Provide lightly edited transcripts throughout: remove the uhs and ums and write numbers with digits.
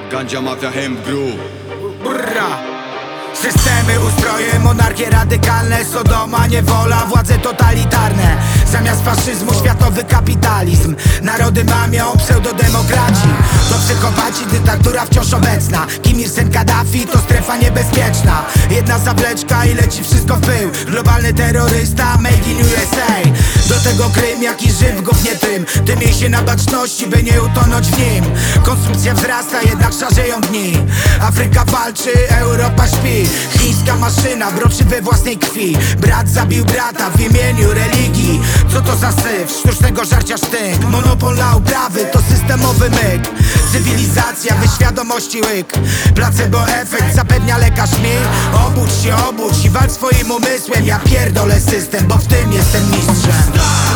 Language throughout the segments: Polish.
Gandzia mafia hemp group. Brrra. Systemy, ustroje, monarchie radykalne, Sodoma, niewola, władze totalitarne. Zamiast faszyzmu światowy kapitalizm. Narody mamią pseudodemokraci. To psychopaci, dyktatura wciąż obecna. Kim Ir-sen Kaddafi to strefa niebezpieczna. Jedna zawleczka i leci wszystko w pył. Globalny terrorysta, made in USA. Do tego Krym, jaki żyw gównie tym. Ty miej się na baczności, by nie utonąć w nim. Konsumpcja wzrasta, jednak szarzeją dni. Afryka walczy, Europa śpi. Chińska maszyna broczy we własnej krwi. Brat zabił brata w imieniu religii. Co to za syf? Sztucznego żarcia sztynk. Monopol na uprawy to systemowy myk. Cywilizacja bez świadomości łyk. Placebo efekt zapewnia lekarz mi. Obudź i walcz swoim umysłem. Ja pierdolę system, bo w tym jestem mistrzem.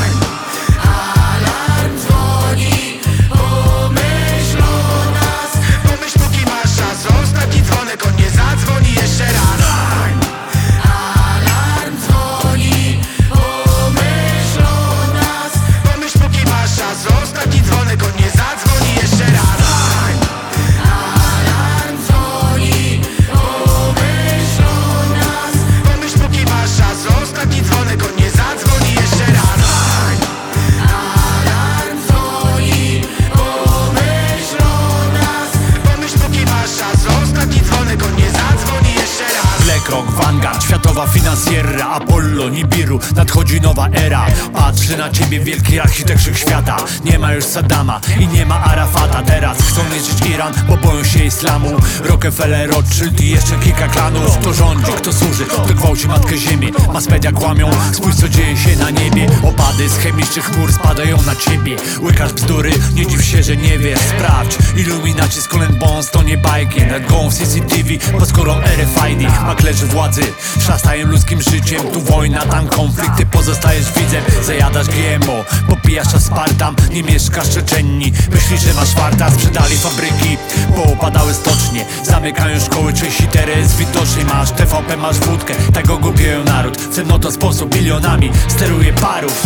Krok, Vanguard, światowa finansjera, Apollo, Nibiru, nadchodzi nowa era. Patrzy na ciebie wielki architektów świata. Nie ma już Saddama i nie ma Arafata. Teraz chcą niszczyć Iran, bo boją się islamu. Rockefeller, Rothschild i jeszcze kilka klanów. Kto rządzi, kto służy, kto gwałci matkę ziemię. Mass media kłamią, spójrz co dzieje się na niebie. Opady z chemicznych chmur spadają na ciebie. Łykasz bzdury, nie dziw się, że nie wiesz. Sprawdź, Illuminaci z Skull & Bones to nie bajki. Nad głową CCTV, pod skórą RFID. Maklerzy władzy szastają ludzkim życiem. Tu wojna, tam konflikty, pozostajesz widzem. Zajadasz GMO, popijasz aspartam. Nie mieszkasz w Czeczenii, myślisz, że masz farta. Sprzedali fabryki, poopadały stocznie. Zamykają szkoły, części teren z widocznej. Masz TVP, masz wódkę, tak ogłupiają naród. W ten oto sposób milionami steruje parów.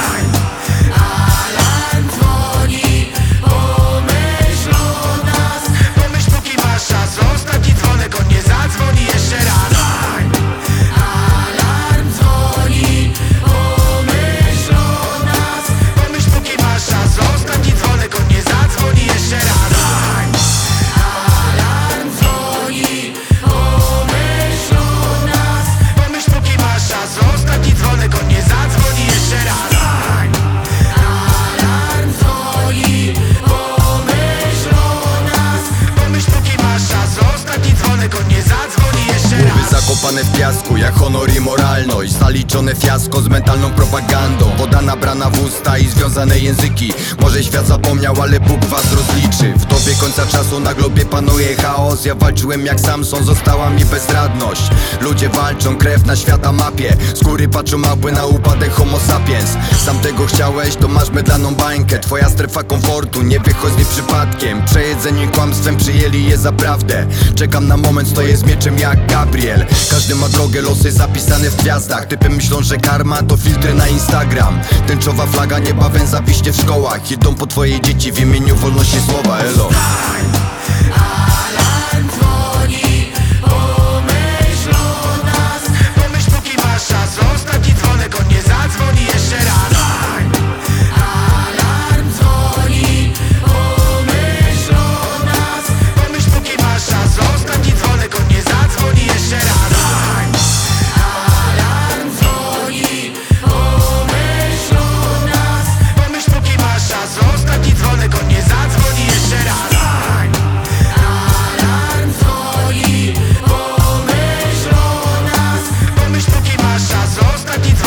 Zakopane w piasku jak honor i moralność. Zaliczone fiasko z mentalną propagandą. Woda nabrana w usta i związane języki. Może świat zapomniał, ale Bóg was rozliczy. W dobie końca czasu na globie panuje chaos. Ja walczyłem jak Samson, została mi bezradność. Ludzie walczą, krew na świata mapie. Z góry patrzą małpy na upadek homo sapiens. Sam tego chciałeś, to masz mydlaną bańkę. Twoja strefa komfortu, nie wychodź z niej przypadkiem. Przejedzeni kłamstwem, przyjęli je za prawdę. Czekam na moment, stoję z mieczem jak Gabriel. Każdy ma drogę, losy zapisane w gwiazdach. Typy myślą, że karma to filtry na Instagram. Tęczowa flaga niebawem zawiśnie w szkołach. Idą po twoje dzieci w imieniu wolności słowa. Elo.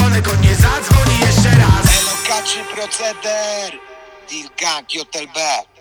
Proceder, Deal Gang, JLB.